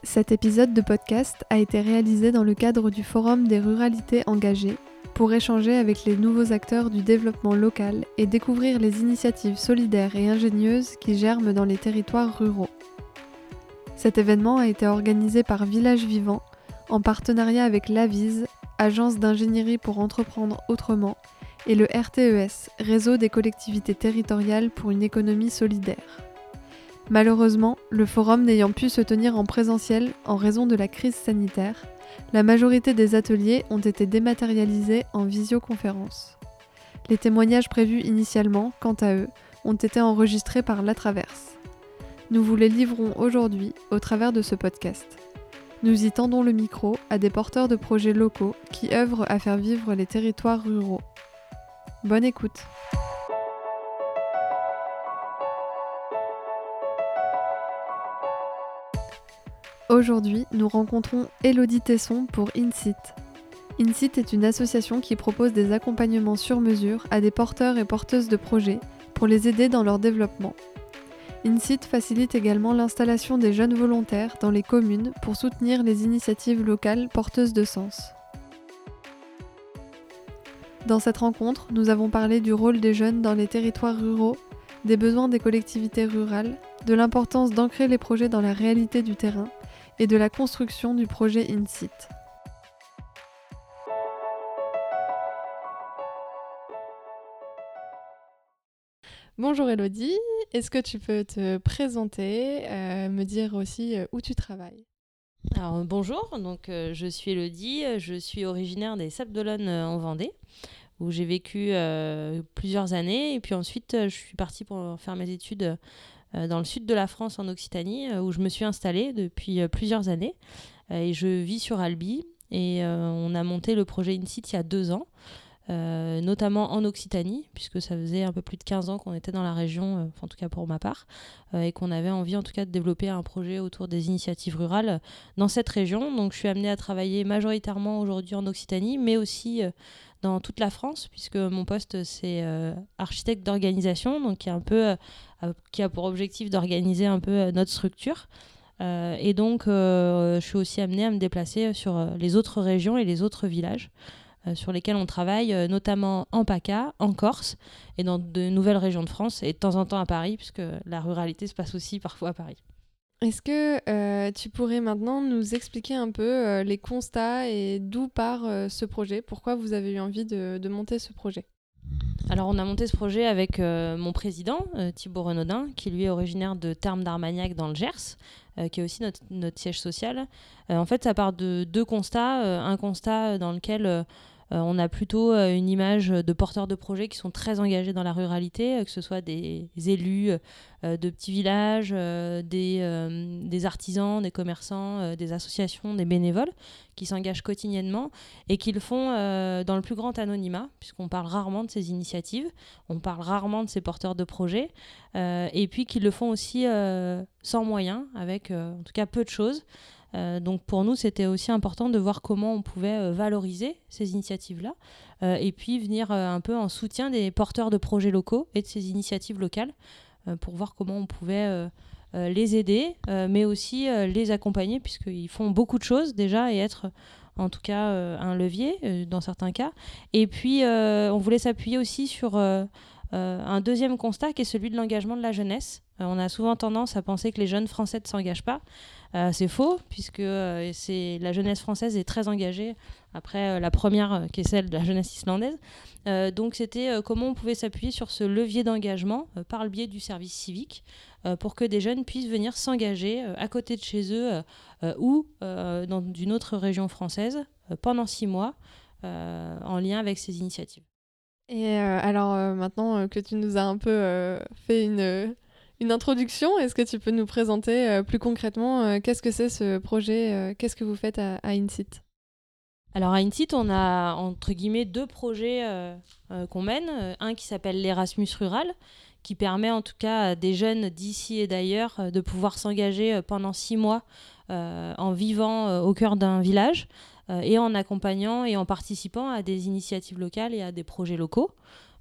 Cet épisode de podcast a été réalisé dans le cadre du Forum des ruralités engagées pour échanger avec les nouveaux acteurs du développement local et découvrir les initiatives solidaires et ingénieuses qui germent dans les territoires ruraux. Cet événement a été organisé par Village Vivant en partenariat avec l'Avise, agence d'ingénierie pour entreprendre autrement, et le RTES, réseau des collectivités territoriales pour une économie solidaire. Malheureusement, le forum n'ayant pu se tenir en présentiel en raison de la crise sanitaire, la majorité des ateliers ont été dématérialisés en visioconférence. Les témoignages prévus initialement, quant à eux, ont été enregistrés par La Traverse. Nous vous les livrons aujourd'hui au travers de ce podcast. Nous y tendons le micro à des porteurs de projets locaux qui œuvrent à faire vivre les territoires ruraux. Bonne écoute! Aujourd'hui, nous rencontrons Élodie Tesson pour InSit. InSit est une association qui propose des accompagnements sur mesure à des porteurs et porteuses de projets pour les aider dans leur développement. InSit facilite également l'installation des jeunes volontaires dans les communes pour soutenir les initiatives locales porteuses de sens. Dans cette rencontre, nous avons parlé du rôle des jeunes dans les territoires ruraux, des besoins des collectivités rurales, de l'importance d'ancrer les projets dans la réalité du terrain et de la construction du projet InSit. Bonjour Élodie, est-ce que tu peux te présenter, me dire aussi où tu travailles ? Alors bonjour, je suis Élodie, je suis originaire des Sables-d'Olonne en Vendée, où j'ai vécu plusieurs années, et puis ensuite je suis partie pour faire mes études dans le sud de la France, en Occitanie, où je me suis installée depuis plusieurs années, et je vis sur Albi, et on a monté le projet InSit il y a 2 ans, notamment en Occitanie, puisque ça faisait un peu plus de 15 ans qu'on était dans la région, en tout cas pour ma part, et qu'on avait envie en tout cas de développer un projet autour des initiatives rurales dans cette région. Donc je suis amenée à travailler majoritairement aujourd'hui en Occitanie, mais aussi dans toute la France, puisque mon poste c'est architecte d'organisation, donc qui a pour objectif d'organiser un peu notre structure. Et donc je suis aussi amenée à me déplacer sur les autres régions et les autres villages sur lesquels on travaille, notamment en PACA, en Corse et dans de nouvelles régions de France, et de temps en temps à Paris, puisque la ruralité se passe aussi parfois à Paris. Est-ce que tu pourrais maintenant nous expliquer un peu les constats et d'où part ce projet ? Pourquoi vous avez eu envie de monter ce projet ? Alors on a monté ce projet avec mon président, Thibaut Renaudin, qui lui est originaire de Termes d'Armagnac dans le Gers, qui est aussi notre siège social. En fait, ça part de 2 constats. Un constat dans lequel on a plutôt une image de porteurs de projets qui sont très engagés dans la ruralité, que ce soit des élus de petits villages, des artisans, des commerçants, des associations, des bénévoles qui s'engagent quotidiennement et qui le font dans le plus grand anonymat, puisqu'on parle rarement de ces initiatives, on parle rarement de ces porteurs de projets, et puis qui le font aussi sans moyens, avec en tout cas peu de choses. Donc pour nous, c'était aussi important de voir comment on pouvait valoriser ces initiatives-là et puis venir un peu en soutien des porteurs de projets locaux et de ces initiatives locales pour voir comment on pouvait les aider, mais aussi les accompagner, puisqu'ils font beaucoup de choses déjà et être en tout cas un levier dans certains cas. Et puis on voulait s'appuyer aussi sur un deuxième constat qui est celui de l'engagement de la jeunesse. On a souvent tendance à penser que les jeunes Français ne s'engagent pas. C'est faux, puisque la jeunesse française est très engagée, après la première qui est celle de la jeunesse islandaise. Donc c'était comment on pouvait s'appuyer sur ce levier d'engagement par le biais du service civique pour que des jeunes puissent venir s'engager à côté de chez eux ou dans une autre région française pendant 6 mois en lien avec ces initiatives. Et alors maintenant que tu nous as un peu fait une introduction, est-ce que tu peux nous présenter plus concrètement qu'est-ce que c'est ce projet, qu'est-ce que vous faites à InSit ? Alors à InSit, on a entre guillemets 2 projets qu'on mène. Un qui s'appelle l'Erasmus Rural, qui permet en tout cas à des jeunes d'ici et d'ailleurs de pouvoir s'engager pendant 6 mois en vivant au cœur d'un village et en accompagnant et en participant à des initiatives locales et à des projets locaux.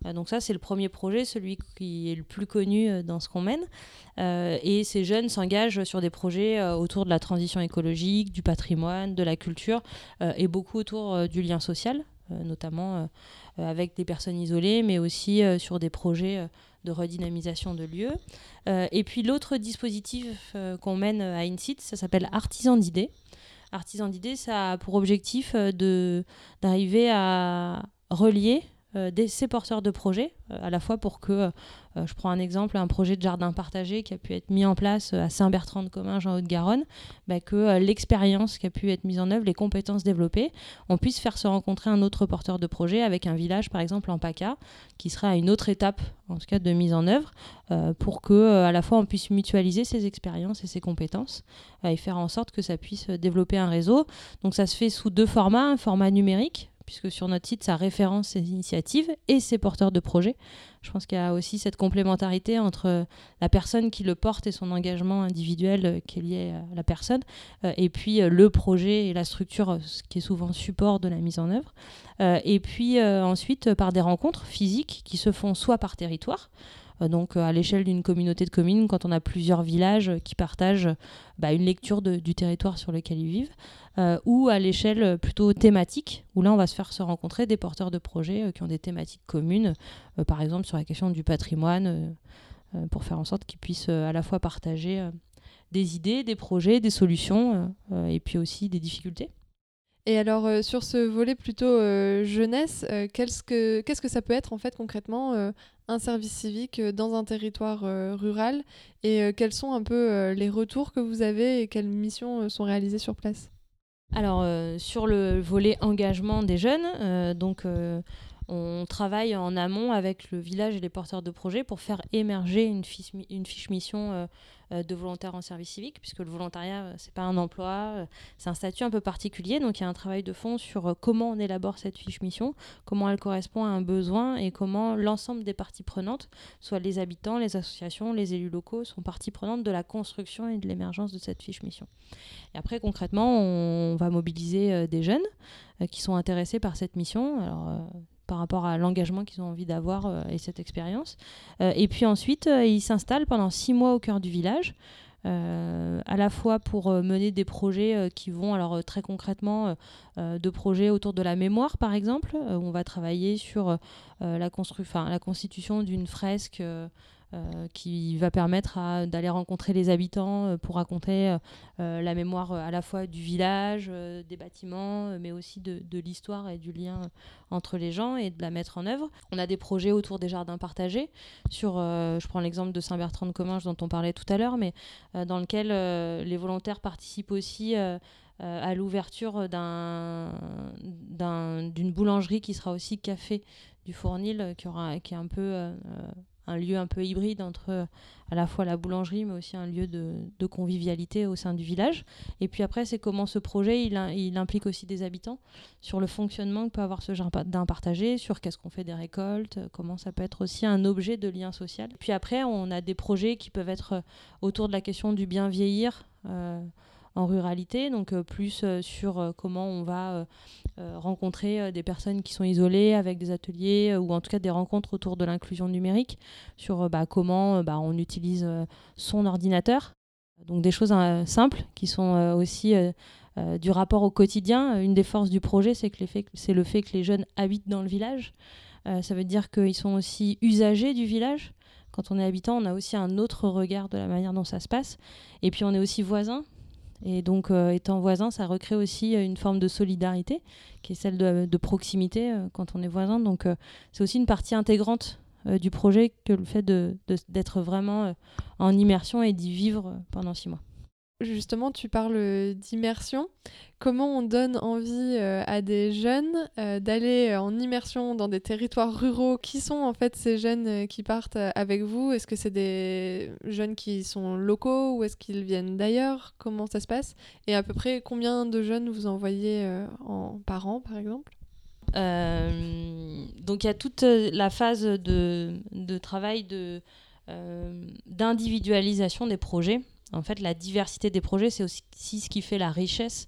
Donc ça, c'est le premier projet, celui qui est le plus connu dans ce qu'on mène. Et ces jeunes s'engagent sur des projets autour de la transition écologique, du patrimoine, de la culture, et beaucoup autour du lien social, notamment avec des personnes isolées, mais aussi sur des projets de redynamisation de lieux. Et puis l'autre dispositif qu'on mène à INSIT, ça s'appelle Artisans d'idées. Artisans d'idées, ça a pour objectif d'arriver à relier ces porteurs de projets, à la fois pour que, je prends un exemple, un projet de jardin partagé qui a pu être mis en place à Saint-Bertrand-de-Comminges en Haute-Garonne, que l'expérience qui a pu être mise en œuvre, les compétences développées, on puisse faire se rencontrer un autre porteur de projet avec un village, par exemple en PACA, qui sera à une autre étape, en tout cas de mise en œuvre, pour que à la fois on puisse mutualiser ces expériences et ces compétences et faire en sorte que ça puisse développer un réseau. Donc ça se fait sous 2 formats, un format numérique, puisque sur notre site, ça référence ces initiatives et ces porteurs de projets. Je pense qu'il y a aussi cette complémentarité entre la personne qui le porte et son engagement individuel qui est lié à la personne, et puis le projet et la structure, ce qui est souvent support de la mise en œuvre. Et puis ensuite, par des rencontres physiques qui se font soit par territoire, donc à l'échelle d'une communauté de communes, quand on a plusieurs villages qui partagent une lecture du territoire sur lequel ils vivent, ou à l'échelle plutôt thématique, où là on va se faire se rencontrer des porteurs de projets qui ont des thématiques communes, par exemple sur la question du patrimoine, pour faire en sorte qu'ils puissent à la fois partager des idées, des projets, des solutions, et puis aussi des difficultés. Et alors, sur ce volet plutôt jeunesse, qu'est-ce que ça peut être en fait concrètement un service civique dans un territoire rural, et quels sont un peu les retours que vous avez et quelles missions sont réalisées sur place? Alors, sur le volet engagement des jeunes, on travaille en amont avec le village et les porteurs de projets pour faire émerger une fiche mission de volontaire en service civique, puisque le volontariat, c'est pas un emploi, c'est un statut un peu particulier. Donc il y a un travail de fond sur comment on élabore cette fiche mission, comment elle correspond à un besoin et comment l'ensemble des parties prenantes, soit les habitants, les associations, les élus locaux, sont parties prenantes de la construction et de l'émergence de cette fiche mission. Et après, concrètement, on va mobiliser des jeunes qui sont intéressés par cette mission. Alors, par rapport à l'engagement qu'ils ont envie d'avoir et cette expérience. Et puis ensuite, ils s'installent pendant 6 mois au cœur du village, à la fois pour mener des projets qui vont, alors très concrètement, de projets autour de la mémoire, par exemple, où on va travailler sur la constitution d'une fresque qui va permettre d'aller rencontrer les habitants pour raconter la mémoire à la fois du village, des bâtiments, mais aussi de l'histoire et du lien entre les gens, et de la mettre en œuvre. On a des projets autour des jardins partagés, je prends l'exemple de Saint-Bertrand-de-Comminges dont on parlait tout à l'heure, mais dans lequel les volontaires participent aussi à l'ouverture d'une boulangerie qui sera aussi café du Fournil, qui est un peu un lieu un peu hybride entre à la fois la boulangerie mais aussi un lieu de convivialité au sein du village. Et puis après, c'est comment ce projet il implique aussi des habitants sur le fonctionnement que peut avoir ce jardin partagé, sur qu'est-ce qu'on fait des récoltes, comment ça peut être aussi un objet de lien social. Puis après, on a des projets qui peuvent être autour de la question du bien vieillir en ruralité, donc plus sur comment on va rencontrer des personnes qui sont isolées avec des ateliers ou en tout cas des rencontres autour de l'inclusion numérique, sur comment on utilise son ordinateur. Donc des choses simples qui sont aussi du rapport au quotidien. Une des forces du projet, c'est le fait que les jeunes habitent dans le village. Ça veut dire qu'ils sont aussi usagers du village. Quand on est habitant, on a aussi un autre regard de la manière dont ça se passe. Et puis on est aussi voisins. Et donc, étant voisin, ça recrée aussi une forme de solidarité, qui est celle de proximité quand on est voisin. Donc, c'est aussi une partie intégrante du projet que le fait d'être vraiment en immersion et d'y vivre pendant 6 mois. Justement, tu parles d'immersion. Comment on donne envie à des jeunes d'aller en immersion dans des territoires ruraux? Qui sont en fait ces jeunes qui partent avec vous? Est-ce que c'est des jeunes qui sont locaux ou est-ce qu'ils viennent d'ailleurs? Comment ça se passe? Et à peu près combien de jeunes vous envoyez par an, par exemple? Donc il y a toute la phase de travail d'individualisation des projets. En fait, la diversité des projets, c'est aussi ce qui fait la richesse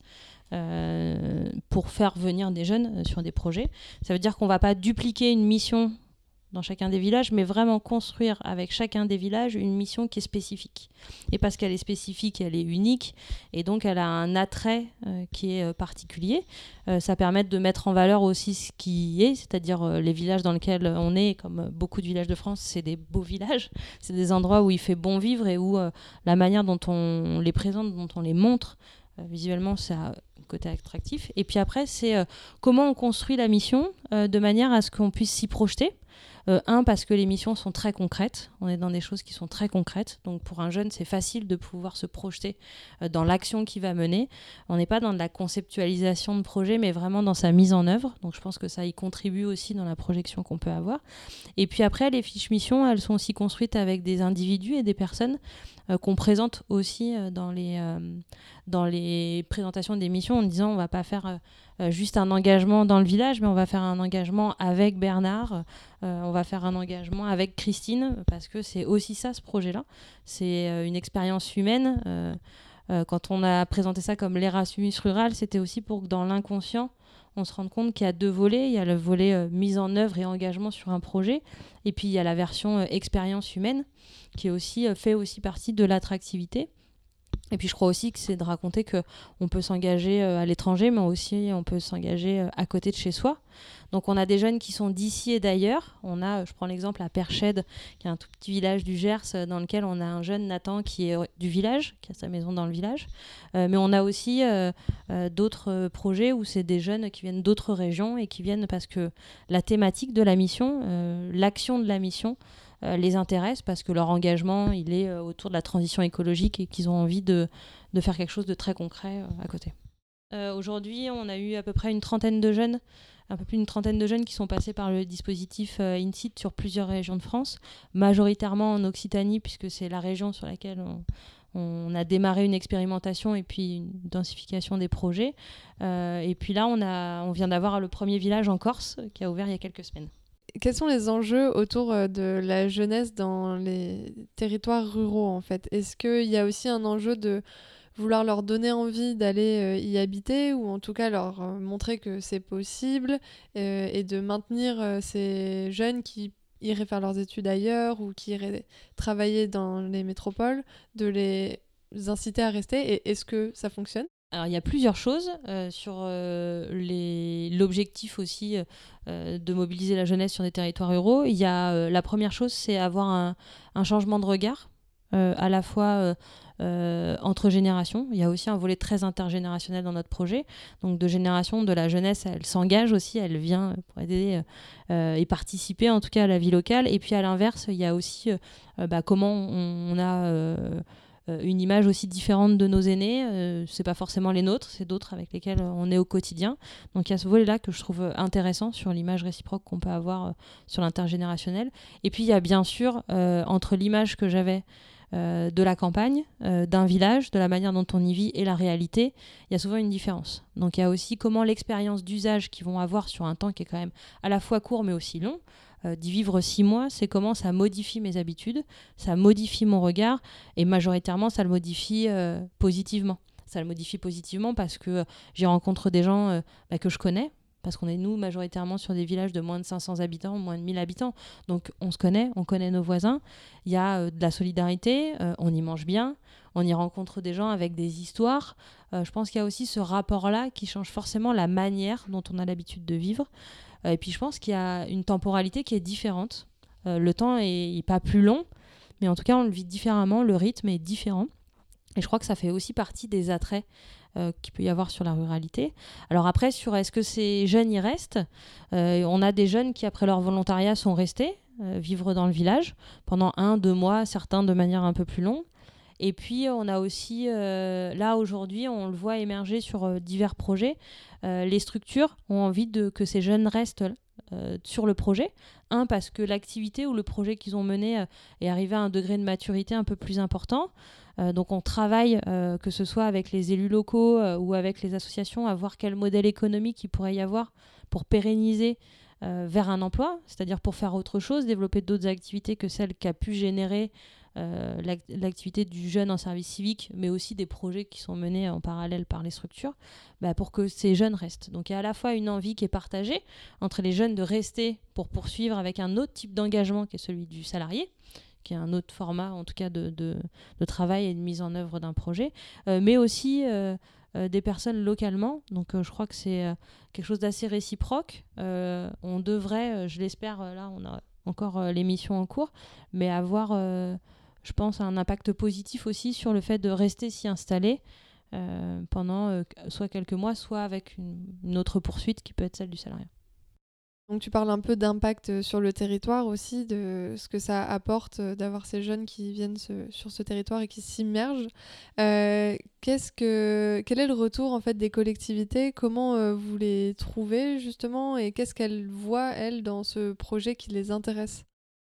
pour faire venir des jeunes sur des projets. Ça veut dire qu'on ne va pas dupliquer une mission dans chacun des villages, mais vraiment construire avec chacun des villages une mission qui est spécifique. Et parce qu'elle est spécifique, elle est unique, et donc elle a un attrait qui est particulier. Ça permet de mettre en valeur aussi ce qui est, c'est-à-dire les villages dans lesquels on est, comme beaucoup de villages de France, c'est des beaux villages, c'est des endroits où il fait bon vivre et où la manière dont on les présente, dont on les montre, visuellement, ça a un côté attractif. Et puis après, c'est comment on construit la mission de manière à ce qu'on puisse s'y projeter. Parce que les missions sont très concrètes. On est dans des choses qui sont très concrètes. Donc pour un jeune, c'est facile de pouvoir se projeter dans l'action qu'il va mener. On n'est pas dans de la conceptualisation de projet, mais vraiment dans sa mise en œuvre. Donc je pense que ça y contribue aussi dans la projection qu'on peut avoir. Et puis après, les fiches missions, elles sont aussi construites avec des individus et des personnes qu'on présente aussi dans les présentations des missions en disant on ne va pas faire juste un engagement dans le village, mais on va faire un engagement avec Bernard, on va faire un engagement avec Christine, parce que c'est aussi ça, ce projet-là. C'est une expérience humaine. Quand on a présenté ça comme l'Erasmus rural, c'était aussi pour que dans l'inconscient, on se rende compte qu'il y a 2 volets. Il y a le volet mise en œuvre et engagement sur un projet, et puis il y a la version expérience humaine, qui est aussi, fait aussi partie de l'attractivité. Et puis je crois aussi que c'est de raconter qu'on peut s'engager à l'étranger, mais aussi on peut s'engager à côté de chez soi. Donc on a des jeunes qui sont d'ici et d'ailleurs. Je prends l'exemple à Perchède, qui est un tout petit village du Gers, dans lequel on a un jeune Nathan qui est du village, qui a sa maison dans le village. Mais on a aussi d'autres projets où c'est des jeunes qui viennent d'autres régions et qui viennent parce que la thématique de la mission, l'action de la mission, les intéresse parce que leur engagement il est autour de la transition écologique et qu'ils ont envie de faire quelque chose de très concret à côté. Aujourd'hui, on a eu à peu près un peu plus d'une trentaine de jeunes qui sont passés par le dispositif INSEAD sur plusieurs régions de France, majoritairement en Occitanie puisque c'est la région sur laquelle on a démarré une expérimentation et puis une densification des projets. Et puis là, on vient d'avoir le premier village en Corse qui a ouvert il y a quelques semaines. Quels sont les enjeux autour de la jeunesse dans les territoires ruraux, en fait ? Est-ce qu'il y a aussi un enjeu de vouloir leur donner envie d'aller y habiter, ou en tout cas leur montrer que c'est possible, et de maintenir ces jeunes qui iraient faire leurs études ailleurs ou qui iraient travailler dans les métropoles, de les inciter à rester, et est-ce que ça fonctionne ? Alors, il y a plusieurs choses sur l'objectif aussi de mobiliser la jeunesse sur des territoires ruraux. Il y a la première chose, c'est avoir un changement de regard, à la fois entre générations. Il y a aussi un volet très intergénérationnel dans notre projet. Donc, de génération, de la jeunesse, elle s'engage aussi, elle vient pour aider et participer en tout cas à la vie locale. Et puis à l'inverse, il y a aussi comment on a... une image aussi différente de nos aînés, c'est pas forcément les nôtres, c'est d'autres avec lesquels on est au quotidien. Donc il y a ce volet-là que je trouve intéressant sur l'image réciproque qu'on peut avoir sur l'intergénérationnel. Et puis il y a bien sûr entre l'image que j'avais de la campagne, d'un village, de la manière dont on y vit et la réalité, il y a souvent une différence. Donc il y a aussi comment l'expérience d'usage qu'ils vont avoir sur un temps qui est quand même à la fois court mais aussi long, d'y vivre 6 mois, c'est comment ça modifie mes habitudes, ça modifie mon regard, et majoritairement ça le modifie positivement. Ça le modifie positivement parce que j'y rencontre des gens que je connais, parce qu'on est nous majoritairement sur des villages de moins de 500 habitants, moins de 1000 habitants, donc on se connaît, on connaît nos voisins, il y a de la solidarité, on y mange bien, on y rencontre des gens avec des histoires. Je pense qu'il y a aussi ce rapport-là qui change forcément la manière dont on a l'habitude de vivre. Et puis je pense qu'il y a une temporalité qui est différente. Le temps est pas plus long, mais en tout cas on le vit différemment, le rythme est différent. Et je crois que ça fait aussi partie des attraits qu'il peut y avoir sur la ruralité. Alors après, sur est-ce que ces jeunes y restent, on a des jeunes qui après leur volontariat sont restés vivre dans le village pendant 1-2 mois, certains de manière un peu plus longue. Et puis, on a aussi, là, aujourd'hui, on le voit émerger sur divers projets. Les structures ont envie que ces jeunes restent sur le projet. Parce que l'activité ou le projet qu'ils ont mené est arrivé à un degré de maturité un peu plus important. Donc, on travaille, que ce soit avec les élus locaux ou avec les associations, à voir quel modèle économique il pourrait y avoir pour pérenniser vers un emploi, c'est-à-dire pour faire autre chose, développer d'autres activités que celles qu'a pu générer l'activité du jeune en service civique, mais aussi des projets qui sont menés en parallèle par les structures, pour que ces jeunes restent. Donc il y a à la fois une envie qui est partagée entre les jeunes de rester pour poursuivre avec un autre type d'engagement qui est celui du salarié, qui est un autre format en tout cas de travail et de mise en œuvre d'un projet, mais aussi des personnes localement. Donc je crois que c'est quelque chose d'assez réciproque. On devrait, je l'espère, là on a encore l'émission en cours, mais avoir, je pense, un impact positif aussi sur le fait de rester s'y installer pendant soit quelques mois, soit avec une autre poursuite qui peut être celle du salariat. Donc tu parles un peu d'impact sur le territoire aussi, de ce que ça apporte d'avoir ces jeunes qui viennent sur ce territoire et qui s'immergent. Quel est le retour en fait des collectivités? Comment vous les trouvez justement et qu'est-ce qu'elles voient, elles, dans ce projet qui les intéresse?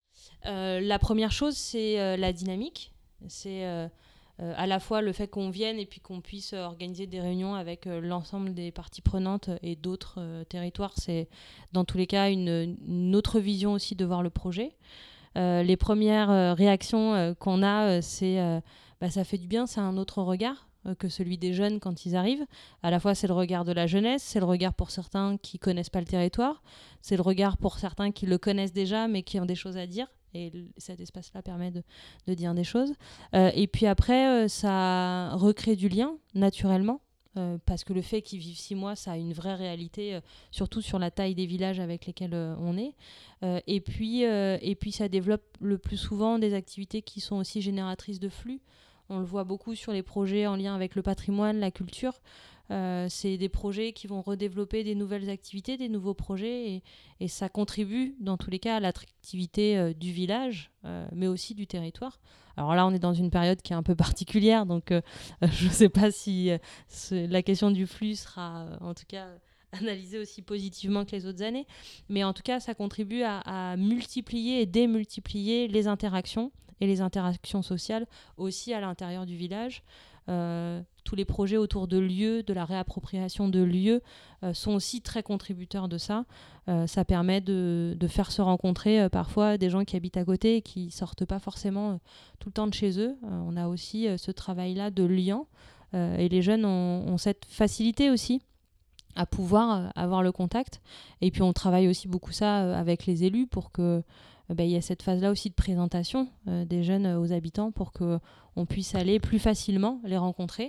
La première chose, c'est la dynamique. C'est à la fois le fait qu'on vienne et puis qu'on puisse organiser des réunions avec l'ensemble des parties prenantes et d'autres territoires. C'est dans tous les cas une autre vision aussi de voir le projet. Les premières réactions qu'on a, c'est ça fait du bien, c'est un autre regard que celui des jeunes quand ils arrivent. À la fois, c'est le regard de la jeunesse, c'est le regard pour certains qui connaissent pas le territoire, c'est le regard pour certains qui le connaissent déjà mais qui ont des choses à dire. Et cet espace-là permet de dire des choses. Et puis après, ça recrée du lien, naturellement, parce que le fait qu'ils vivent 6 mois, ça a une vraie réalité, surtout sur la taille des villages avec lesquels on est. Et puis, ça développe le plus souvent des activités qui sont aussi génératrices de flux. On le voit beaucoup sur les projets en lien avec le patrimoine, la culture. C'est des projets qui vont redévelopper des nouvelles activités, des nouveaux projets, et ça contribue dans tous les cas à l'attractivité du village, mais aussi du territoire. Alors là, on est dans une période qui est un peu particulière, donc je ne sais pas si la question du flux sera en tout cas analysée aussi positivement que les autres années, mais en tout cas, ça contribue à multiplier et démultiplier les interactions et les interactions sociales aussi à l'intérieur du village. Tous les projets autour de lieux, de la réappropriation de lieux sont aussi très contributeurs de ça. Ça permet de faire se rencontrer parfois des gens qui habitent à côté et qui ne sortent pas forcément tout le temps de chez eux. On a aussi ce travail-là de lien et les jeunes ont cette facilité aussi à pouvoir avoir le contact. Et puis on travaille aussi beaucoup ça avec les élus pour que il y a cette phase-là aussi de présentation des jeunes aux habitants pour qu'on puisse aller plus facilement les rencontrer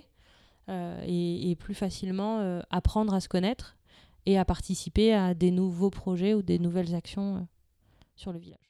et plus facilement apprendre à se connaître et à participer à des nouveaux projets ou des nouvelles actions sur le village.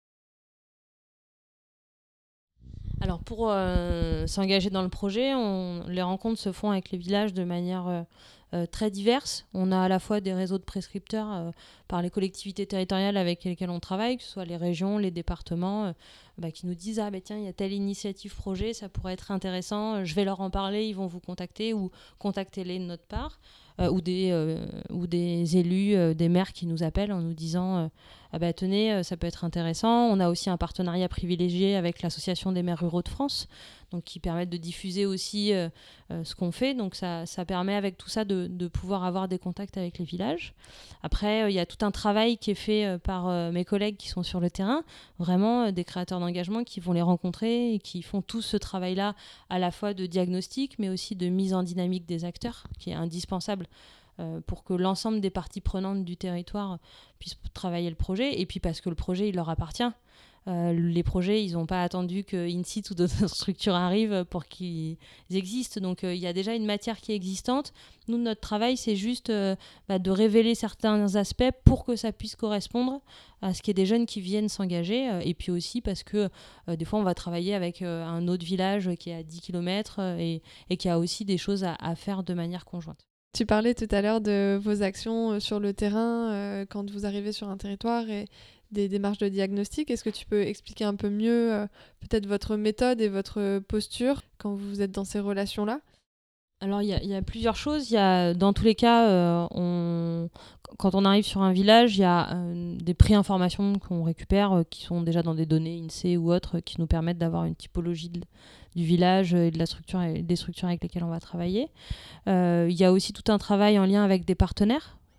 Alors pour s'engager dans le projet, les rencontres se font avec les villages de manière très diverse. On a à la fois des réseaux de prescripteurs par les collectivités territoriales avec lesquelles on travaille, que ce soit les régions, les départements, qui nous disent tiens, il y a telle initiative projet, ça pourrait être intéressant, je vais leur en parler, ils vont vous contacter ou contactez-les de notre part. Ou des élus, des maires qui nous appellent en nous disant tenez, ça peut être intéressant. On a aussi un partenariat privilégié avec l'Association des maires ruraux de France, donc qui permettent de diffuser aussi ce qu'on fait. Donc ça permet avec tout ça de pouvoir avoir des contacts avec les villages. Après, il y a tout un travail qui est fait par mes collègues qui sont sur le terrain, vraiment des créateurs d'engagement qui vont les rencontrer et qui font tout ce travail-là à la fois de diagnostic, mais aussi de mise en dynamique des acteurs, qui est indispensable pour que l'ensemble des parties prenantes du territoire puissent travailler le projet, et puis parce que le projet, il leur appartient. Les projets, ils n'ont pas attendu que INSIT ou d'autres structures arrivent pour qu'ils existent. Donc, il y a déjà une matière qui est existante. Nous, notre travail, c'est juste de révéler certains aspects pour que ça puisse correspondre à ce qu'il y ait des jeunes qui viennent s'engager. Et puis aussi parce que des fois, on va travailler avec un autre village qui est à 10 km et qui a aussi des choses à faire de manière conjointe. Tu parlais tout à l'heure de vos actions sur le terrain quand vous arrivez sur un territoire et des démarches de diagnostic. Est-ce que tu peux expliquer un peu mieux peut-être votre méthode et votre posture quand vous êtes dans ces relations-là ? Alors, il y a plusieurs choses. Dans tous les cas, quand on arrive sur un village, il y a des pré-informations qu'on récupère qui sont déjà dans des données INSEE ou autres qui nous permettent d'avoir une typologie du village et de la structure et des structures avec lesquelles on va travailler. Il y a aussi tout un travail en lien avec des partenaires.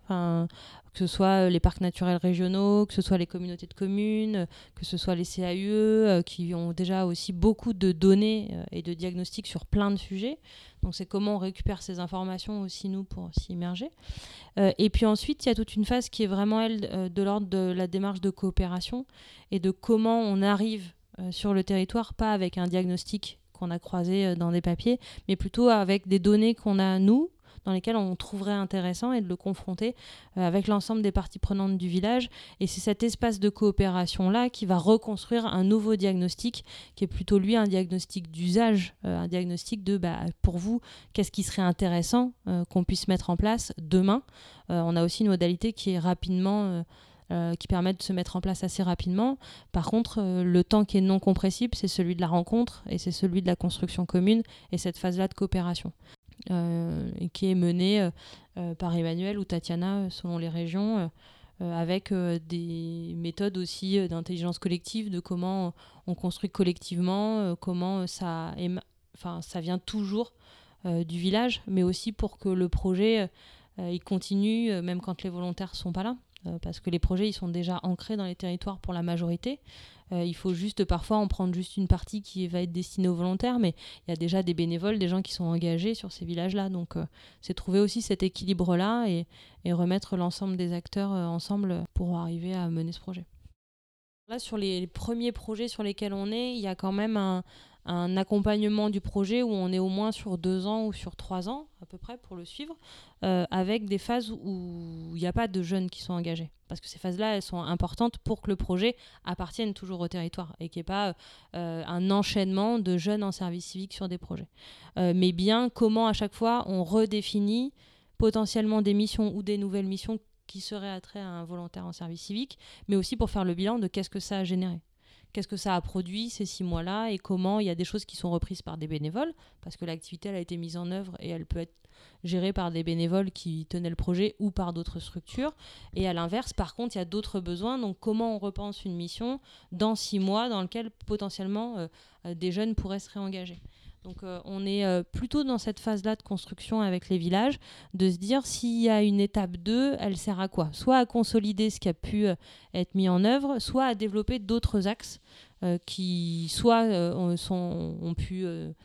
que ce soit les parcs naturels régionaux, que ce soit les communautés de communes, que ce soit les CAUE, qui ont déjà aussi beaucoup de données et de diagnostics sur plein de sujets. Donc c'est comment on récupère ces informations aussi, nous, pour s'y immerger. Et puis ensuite, il y a toute une phase qui est vraiment, elle, de l'ordre de la démarche de coopération et de comment on arrive sur le territoire, pas avec un diagnostic qu'on a croisé dans des papiers, mais plutôt avec des données qu'on a, nous, dans lesquelles on trouverait intéressant, et de le confronter avec l'ensemble des parties prenantes du village. Et c'est cet espace de coopération-là qui va reconstruire un nouveau diagnostic, qui est plutôt, lui, un diagnostic d'usage, un diagnostic de, pour vous, qu'est-ce qui serait intéressant qu'on puisse mettre en place demain. On a aussi une modalité qui est rapidement... qui permet de se mettre en place assez rapidement. Par contre, le temps qui est non compressible, c'est celui de la rencontre et c'est celui de la construction commune et cette phase-là de coopération. Qui est menée par Emmanuel ou Tatiana selon les régions, avec des méthodes aussi d'intelligence collective, de comment on construit collectivement, comment ça vient toujours du village, mais aussi pour que le projet il continue même quand les volontaires ne sont pas là. Parce que les projets ils sont déjà ancrés dans les territoires pour la majorité. Il faut juste parfois en prendre juste une partie qui va être destinée aux volontaires, mais il y a déjà des bénévoles, des gens qui sont engagés sur ces villages-là. Donc c'est trouver aussi cet équilibre-là et remettre l'ensemble des acteurs ensemble pour arriver à mener ce projet. Là, sur les premiers projets sur lesquels on est, il y a quand même un accompagnement du projet où on est au moins sur 2 ans ou sur 3 ans à peu près pour le suivre, avec des phases où il n'y a pas de jeunes qui sont engagés. Parce que ces phases-là, elles sont importantes pour que le projet appartienne toujours au territoire et qu'il n'y ait pas un enchaînement de jeunes en service civique sur des projets. Mais bien comment à chaque fois on redéfinit potentiellement des missions ou des nouvelles missions qui seraient attraits à un volontaire en service civique, mais aussi pour faire le bilan de qu'est-ce que ça a généré. Qu'est-ce que ça a produit ces 6 mois-là et comment il y a des choses qui sont reprises par des bénévoles, parce que l'activité elle a été mise en œuvre et elle peut être gérée par des bénévoles qui tenaient le projet ou par d'autres structures. Et à l'inverse, par contre, il y a d'autres besoins. Donc comment on repense une mission dans 6 mois dans lequel potentiellement des jeunes pourraient se réengager. Donc on est plutôt dans cette phase-là de construction avec les villages, de se dire s'il y a une étape 2, elle sert à quoi ? Soit à consolider ce qui a pu être mis en œuvre, soit à développer d'autres axes qui soit ont pu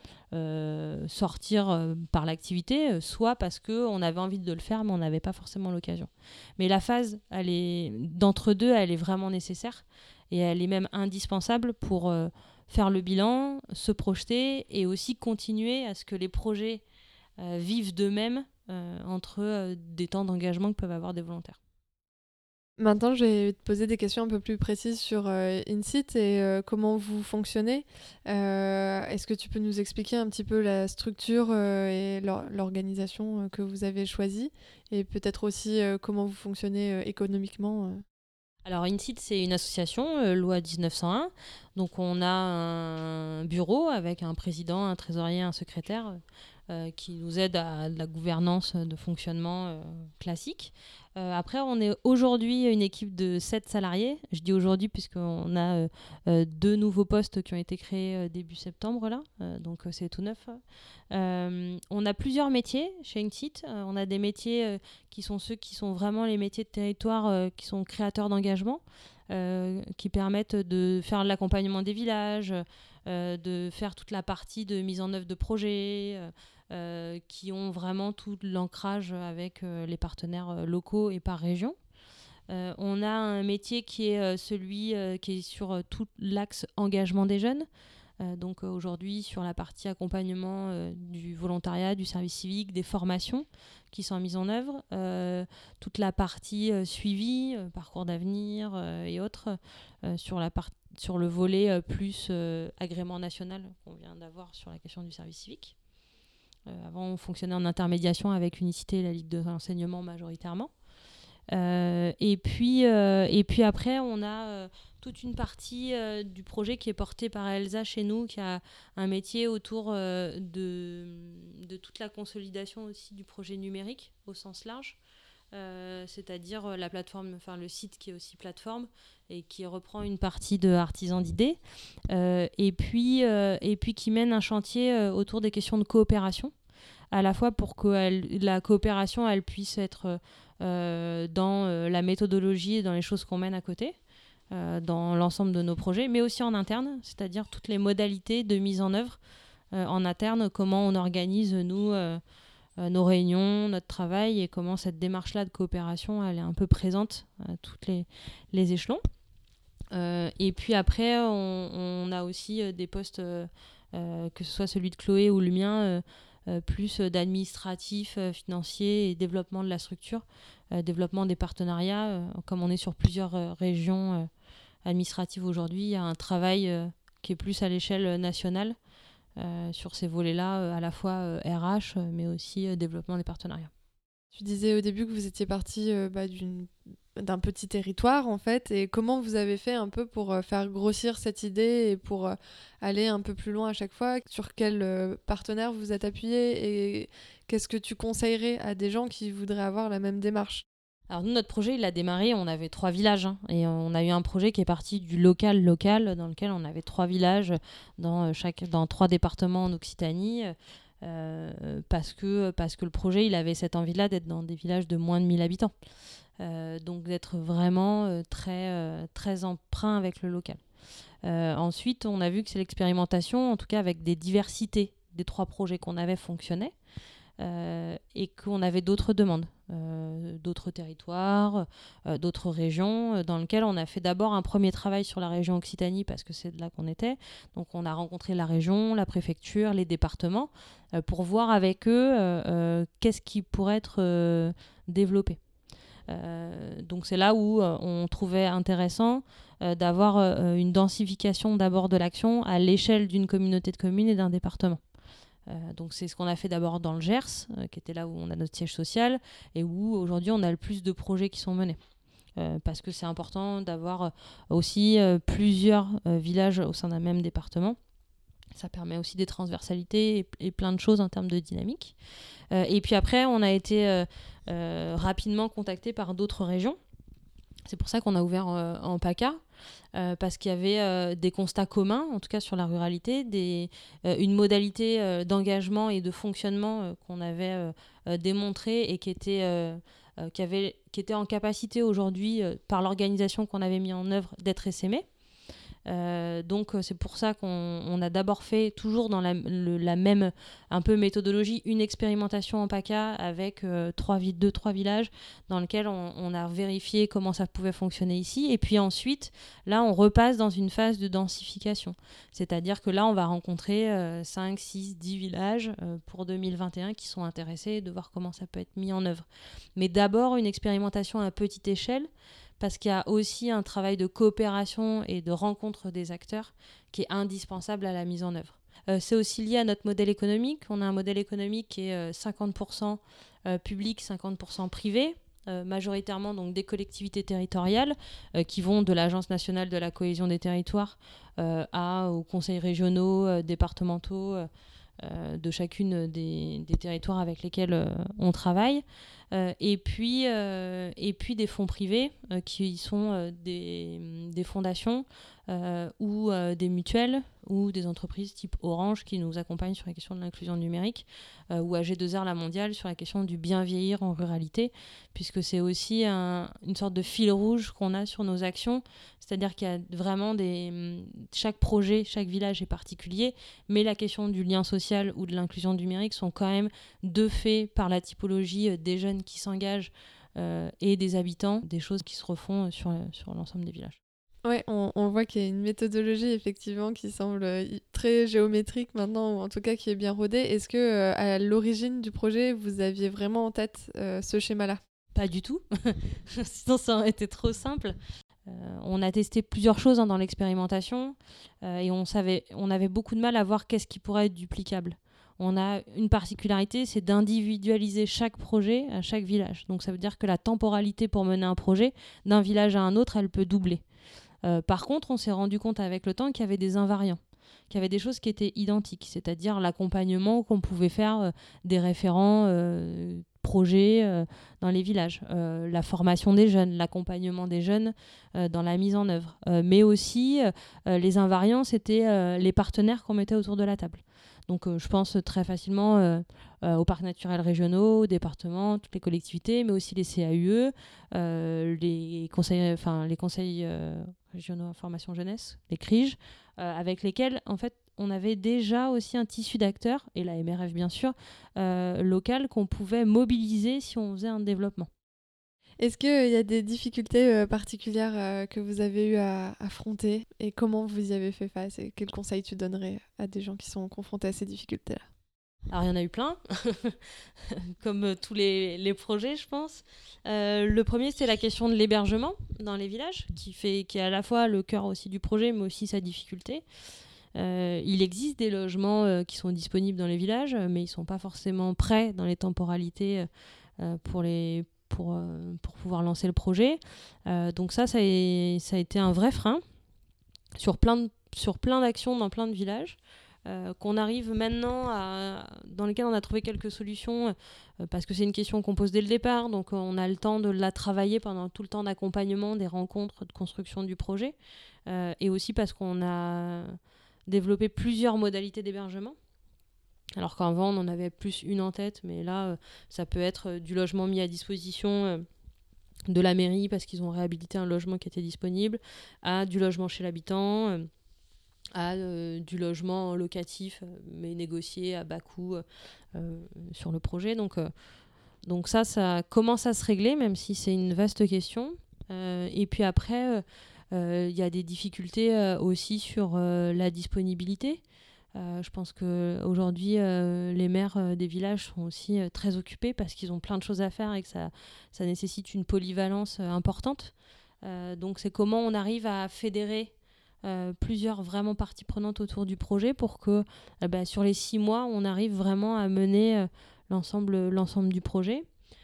sortir par l'activité, soit parce qu'on avait envie de le faire mais on n'avait pas forcément l'occasion. Mais la phase d'entre-deux, elle est vraiment nécessaire et elle est même indispensable pour... faire le bilan, se projeter et aussi continuer à ce que les projets vivent d'eux-mêmes entre des temps d'engagement que peuvent avoir des volontaires. Maintenant, je vais te poser des questions un peu plus précises sur InSite et comment vous fonctionnez. Est-ce que tu peux nous expliquer un petit peu la structure et l'organisation que vous avez choisie et peut-être aussi comment vous fonctionnez économiquement Alors InSite, c'est une association, loi 1901. Donc on a un bureau avec un président, un trésorier, un secrétaire qui nous aident à de la gouvernance de fonctionnement classique. Après, on est aujourd'hui une équipe de 7 salariés. Je dis aujourd'hui puisqu'on a 2 nouveaux postes qui ont été créés début septembre, là. Donc c'est tout neuf. On a plusieurs métiers chez InSite. On a des métiers qui sont ceux qui sont vraiment les métiers de territoire, qui sont créateurs d'engagement, qui permettent de faire l'accompagnement des villages, de faire toute la partie de mise en œuvre de projets, qui ont vraiment tout l'ancrage avec les partenaires locaux et par région. On a un métier qui est celui qui est sur tout l'axe engagement des jeunes. Donc aujourd'hui sur la partie accompagnement du volontariat, du service civique, des formations qui sont mises en œuvre, toute la partie suivi, parcours d'avenir et autres, sur le volet plus agrément national qu'on vient d'avoir sur la question du service civique. Avant, on fonctionnait en intermédiation avec Unicité et la Ligue de l'enseignement majoritairement. Et puis après, on a toute une partie du projet qui est portée par Elsa chez nous, qui a un métier autour de toute la consolidation aussi du projet numérique au sens large. C'est-à-dire la plateforme, enfin le site qui est aussi plateforme et qui reprend une partie de Artisans d'idées, et puis qui mène un chantier autour des questions de coopération à la fois pour que la coopération elle puisse être dans la méthodologie et dans les choses qu'on mène à côté, dans l'ensemble de nos projets, mais aussi en interne, c'est-à-dire toutes les modalités de mise en œuvre en interne, comment on organise, nous, nos réunions, notre travail, et comment cette démarche-là de coopération, elle est un peu présente à tous les échelons. Et puis après, on a aussi des postes, que ce soit celui de Chloé ou le mien, plus d'administratif, financier et développement de la structure, développement des partenariats. Comme on est sur plusieurs régions administratives aujourd'hui, il y a un travail qui est plus à l'échelle nationale sur ces volets-là, à la fois RH, mais aussi développement des partenariats. Tu disais au début que vous étiez parti d'un petit territoire en fait, et comment vous avez fait un peu pour faire grossir cette idée et pour aller un peu plus loin à chaque fois? Sur quel partenaire vous êtes appuyé et qu'est-ce que tu conseillerais à des gens qui voudraient avoir la même démarche? Alors nous, notre projet, il a démarré, on avait 3 villages, hein, et on a eu un projet qui est parti du local, dans lequel on avait 3 villages dans 3 départements en Occitanie, parce que le projet, il avait cette envie-là d'être dans des villages de moins de 1000 habitants. Donc d'être vraiment très emprunt avec le local. Ensuite, on a vu que c'est l'expérimentation, en tout cas avec des diversités des 3 projets qu'on avait, fonctionnait. Et qu'on avait d'autres demandes, d'autres territoires, d'autres régions, dans lesquelles on a fait d'abord un premier travail sur la région Occitanie, parce que c'est de là qu'on était. Donc on a rencontré la région, la préfecture, les départements, pour voir avec eux qu'est-ce qui pourrait être développé. Donc c'est là où on trouvait intéressant d'avoir une densification d'abord de l'action à l'échelle d'une communauté de communes et d'un département. Donc c'est ce qu'on a fait d'abord dans le Gers, qui était là où on a notre siège social, et où aujourd'hui on a le plus de projets qui sont menés. Parce que c'est important d'avoir aussi plusieurs villages au sein d'un même département. Ça permet aussi des transversalités et plein de choses en termes de dynamique. Et puis après, on a été rapidement contacté par d'autres régions. C'est pour ça qu'on a ouvert en PACA, parce qu'il y avait des constats communs, en tout cas sur la ruralité, une modalité d'engagement et de fonctionnement qu'on avait démontré et qui était en capacité aujourd'hui, par l'organisation qu'on avait mis en œuvre, d'être essaimée. Donc c'est pour ça qu'on a d'abord fait, toujours dans la même un peu méthodologie, une expérimentation en PACA avec 3 villages dans lesquels on a vérifié comment ça pouvait fonctionner ici, et puis ensuite là on repasse dans une phase de densification, c'est-à-dire que là on va rencontrer 5, 6, 10 villages pour 2021 qui sont intéressés de voir comment ça peut être mis en œuvre. Mais d'abord une expérimentation à petite échelle, parce qu'il y a aussi un travail de coopération et de rencontre des acteurs qui est indispensable à la mise en œuvre. C'est aussi lié à notre modèle économique. On a un modèle économique qui est 50% public, 50% privé, majoritairement donc des collectivités territoriales qui vont de l'Agence nationale de la cohésion des territoires aux conseils régionaux, départementaux, de chacune des territoires avec lesquels on travaille. Et puis des fonds privés qui sont des fondations ou des mutuelles ou des entreprises type Orange qui nous accompagnent sur la question de l'inclusion numérique, ou AG2R La Mondiale sur la question du bien vieillir en ruralité, puisque c'est aussi une sorte de fil rouge qu'on a sur nos actions, c'est-à-dire qu'il y a vraiment chaque projet, chaque village est particulier, mais la question du lien social ou de l'inclusion numérique sont quand même de fait, par la typologie des jeunes qui s'engagent et des habitants, des choses qui se refont sur l'ensemble des villages. Ouais, on voit qu'il y a une méthodologie effectivement qui semble très géométrique maintenant, ou en tout cas qui est bien rodée. Est-ce que à l'origine du projet, vous aviez vraiment en tête ce schéma-là? Pas du tout, sinon ça aurait été trop simple. On a testé plusieurs choses dans l'expérimentation et on avait beaucoup de mal à voir qu'est-ce qui pourrait être duplicable. On a une particularité, c'est d'individualiser chaque projet à chaque village. Donc ça veut dire que la temporalité pour mener un projet d'un village à un autre, elle peut doubler. Par contre, on s'est rendu compte avec le temps qu'il y avait des invariants, qu'il y avait des choses qui étaient identiques, c'est-à-dire l'accompagnement qu'on pouvait faire des référents projets dans les villages, la formation des jeunes, l'accompagnement des jeunes dans la mise en œuvre, mais aussi les invariants, c'était les partenaires qu'on mettait autour de la table. Donc je pense très facilement aux parcs naturels régionaux, aux départements, toutes les collectivités, mais aussi les CAUE, les conseils régionaux information jeunesse, les CRIJ, avec lesquels en fait on avait déjà aussi un tissu d'acteurs, et la MRF bien sûr, local qu'on pouvait mobiliser si on faisait un développement. Est-ce qu'il y a des difficultés particulières que vous avez eu à affronter et comment vous y avez fait face et quels conseils tu donnerais à des gens qui sont confrontés à ces difficultés-là? Alors il y en a eu plein, comme tous les projets je pense. Le premier c'est la question de l'hébergement dans les villages, qui est à la fois le cœur aussi du projet mais aussi sa difficulté. Il existe des logements qui sont disponibles dans les villages, mais ils ne sont pas forcément prêts dans les temporalités pour pouvoir lancer le projet. Donc ça a été un vrai frein sur plein d'actions dans plein de villages. Qu'on arrive maintenant dans lesquelles on a trouvé quelques solutions parce que c'est une question qu'on pose dès le départ, donc on a le temps de la travailler pendant tout le temps d'accompagnement, des rencontres de construction du projet, et aussi parce qu'on a développé plusieurs modalités d'hébergement. Alors qu'avant on en avait plus une en tête, mais là ça peut être du logement mis à disposition de la mairie parce qu'ils ont réhabilité un logement qui était disponible, à du logement chez l'habitant, à du logement locatif mais négocié à bas coût sur le projet. Donc ça commence à se régler, même si c'est une vaste question. Et puis après, y a des difficultés aussi sur la disponibilité. Je pense qu'aujourd'hui, les maires des villages sont aussi très occupés parce qu'ils ont plein de choses à faire et que ça nécessite une polyvalence importante. Donc c'est comment on arrive à fédérer plusieurs vraiment parties prenantes autour du projet pour que sur les 6 mois, on arrive vraiment à mener l'ensemble du projet.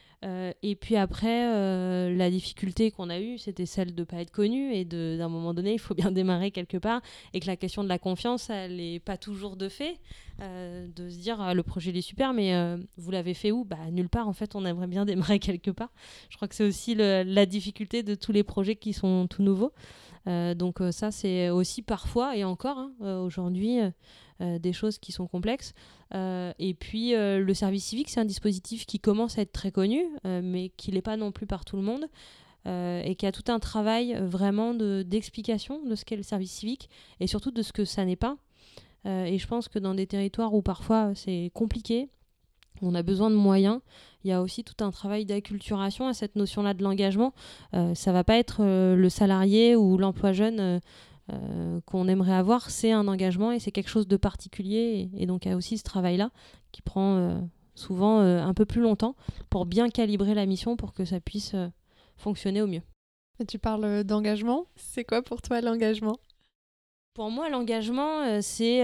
Et puis après, la difficulté qu'on a eue, c'était celle de ne pas être connu et d'un moment donné, il faut bien démarrer quelque part et que la question de la confiance, elle n'est pas toujours de fait. De se dire, le projet il est super, mais vous l'avez fait où ? Nulle part, en fait, on aimerait bien démarrer quelque part. Je crois que c'est aussi la difficulté de tous les projets qui sont tout nouveaux. Donc ça, c'est aussi parfois, et encore aujourd'hui, des choses qui sont complexes. Et puis le service civique, c'est un dispositif qui commence à être très connu, mais qui l'est pas non plus par tout le monde, et qui a tout un travail vraiment d'explication de ce qu'est le service civique, et surtout de ce que ça n'est pas. Et je pense que dans des territoires où parfois c'est compliqué, on a besoin de moyens, il y a aussi tout un travail d'acculturation à cette notion-là de l'engagement. Ça va pas être le salarié ou l'emploi jeune qu'on aimerait avoir, c'est un engagement et c'est quelque chose de particulier. Et donc il y a aussi ce travail-là qui prend souvent un peu plus longtemps pour bien calibrer la mission pour que ça puisse fonctionner au mieux. Et tu parles d'engagement. C'est quoi pour toi l'engagement ? Pour moi, l'engagement, c'est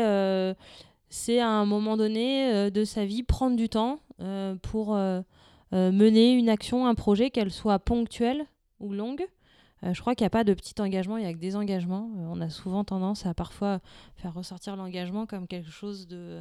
à un moment donné de sa vie prendre du temps pour mener une action, un projet, qu'elle soit ponctuelle ou longue. Je crois qu'il n'y a pas de petit engagement, il n'y a que des engagements. On a souvent tendance à parfois faire ressortir l'engagement comme quelque chose de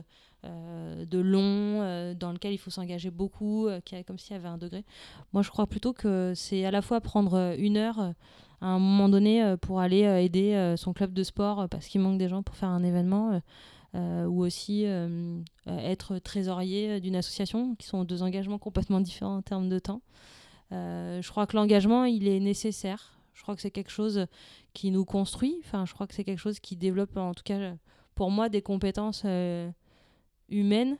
long, dans lequel il faut s'engager beaucoup, comme s'il y avait un degré. Moi, je crois plutôt que c'est à la fois prendre 1 heure à un moment donné pour aller aider son club de sport parce qu'il manque des gens pour faire un événement, ou aussi être trésorier d'une association, qui sont 2 engagements complètement différents en termes de temps. Je crois que l'engagement, il est nécessaire. Je crois que c'est quelque chose qui nous construit. Enfin, je crois que c'est quelque chose qui développe, en tout cas pour moi, des compétences humaines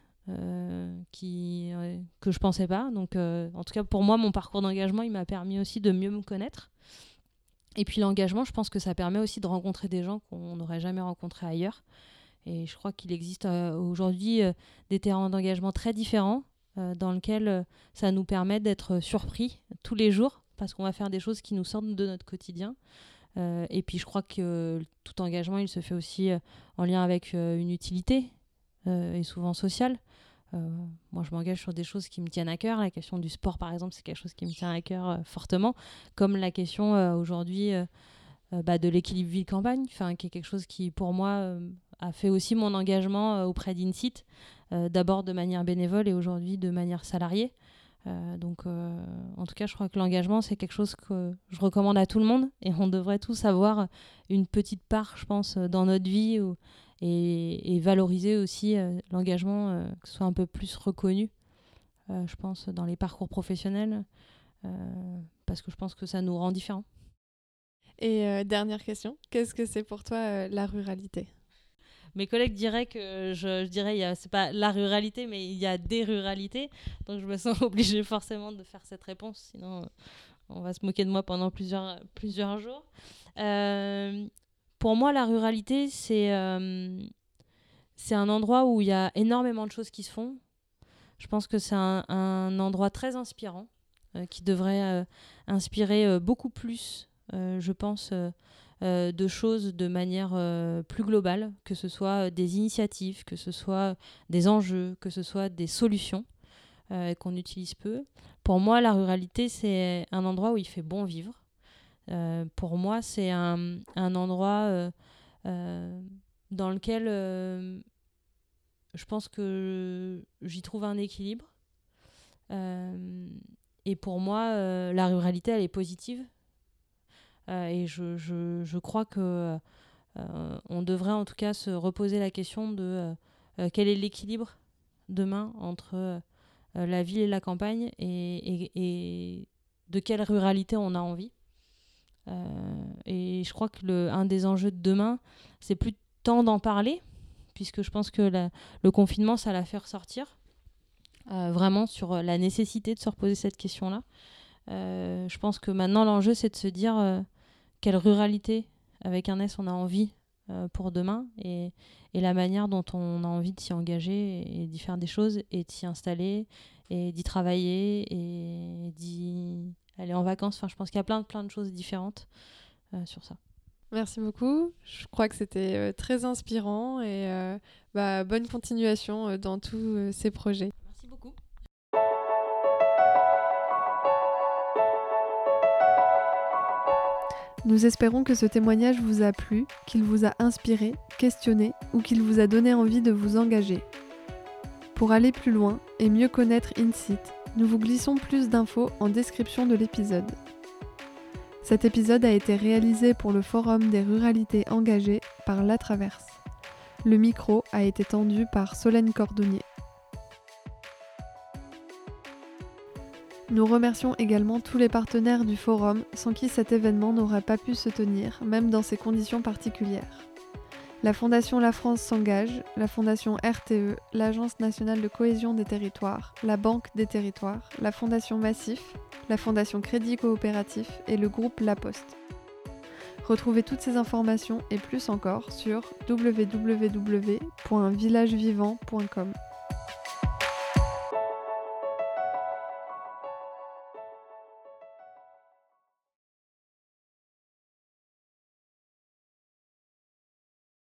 que je pensais pas. Donc, en tout cas, pour moi, mon parcours d'engagement, il m'a permis aussi de mieux me connaître. Et puis l'engagement, je pense que ça permet aussi de rencontrer des gens qu'on n'aurait jamais rencontrés ailleurs. Et je crois qu'il existe aujourd'hui des terrains d'engagement très différents dans lesquels ça nous permet d'être surpris tous les jours parce qu'on va faire des choses qui nous sortent de notre quotidien. Et puis je crois que tout engagement, il se fait aussi en lien avec une utilité et souvent sociale. Moi, je m'engage sur des choses qui me tiennent à cœur. La question du sport, par exemple, c'est quelque chose qui me tient à cœur fortement, comme la question aujourd'hui de l'équilibre ville-campagne, qui est quelque chose qui, pour moi, a fait aussi mon engagement auprès d'Insit, d'abord de manière bénévole et aujourd'hui de manière salariée. Donc, en tout cas, je crois que l'engagement, c'est quelque chose que je recommande à tout le monde. Et on devrait tous avoir une petite part, je pense, dans notre vie et valoriser aussi l'engagement, que ce soit un peu plus reconnu, je pense, dans les parcours professionnels, parce que je pense que ça nous rend différents. Et dernière question, qu'est-ce que c'est pour toi la ruralité ? Mes collègues diraient que je dirais c'est pas la ruralité, mais il y a des ruralités. Donc je me sens obligée forcément de faire cette réponse, sinon on va se moquer de moi pendant plusieurs jours. Pour moi, la ruralité, c'est un endroit où il y a énormément de choses qui se font. Je pense que c'est un endroit très inspirant, qui devrait inspirer beaucoup plus, je pense, de choses de manière plus globale, que ce soit des initiatives, que ce soit des enjeux, que ce soit des solutions qu'on utilise peu. Pour moi, la ruralité, c'est un endroit où il fait bon vivre. Pour moi, c'est un endroit dans lequel je pense que j'y trouve un équilibre. Et pour moi, la ruralité, elle est positive. Et je crois que on devrait en tout cas se reposer la question de quel est l'équilibre demain entre la ville et la campagne et de quelle ruralité on a envie. Et je crois que un des enjeux de demain, c'est plus tant d'en parler, puisque je pense que le confinement, ça l'a fait ressortir vraiment sur la nécessité de se reposer cette question-là. Je pense que maintenant, l'enjeu, c'est de se dire quelle ruralité, avec un S, on a envie pour demain et la manière dont on a envie de s'y engager et d'y faire des choses et de s'y installer et d'y travailler et d'y aller en vacances. Enfin, je pense qu'il y a plein de choses différentes sur ça. Merci beaucoup. Je crois que c'était très inspirant et bonne continuation dans tous ces projets. Merci beaucoup. Nous espérons que ce témoignage vous a plu, qu'il vous a inspiré, questionné ou qu'il vous a donné envie de vous engager. Pour aller plus loin et mieux connaître InSit, nous vous glissons plus d'infos en description de l'épisode. Cet épisode a été réalisé pour le Forum des ruralités engagées par La Traverse. Le micro a été tendu par Solène Cordonnier. Nous remercions également tous les partenaires du forum sans qui cet événement n'aurait pas pu se tenir, même dans ces conditions particulières. La Fondation La France s'engage, la Fondation RTE, l'Agence nationale de cohésion des territoires, la Banque des territoires, la Fondation Massif, la Fondation Crédit Coopératif et le groupe La Poste. Retrouvez toutes ces informations et plus encore sur www.villagevivant.com.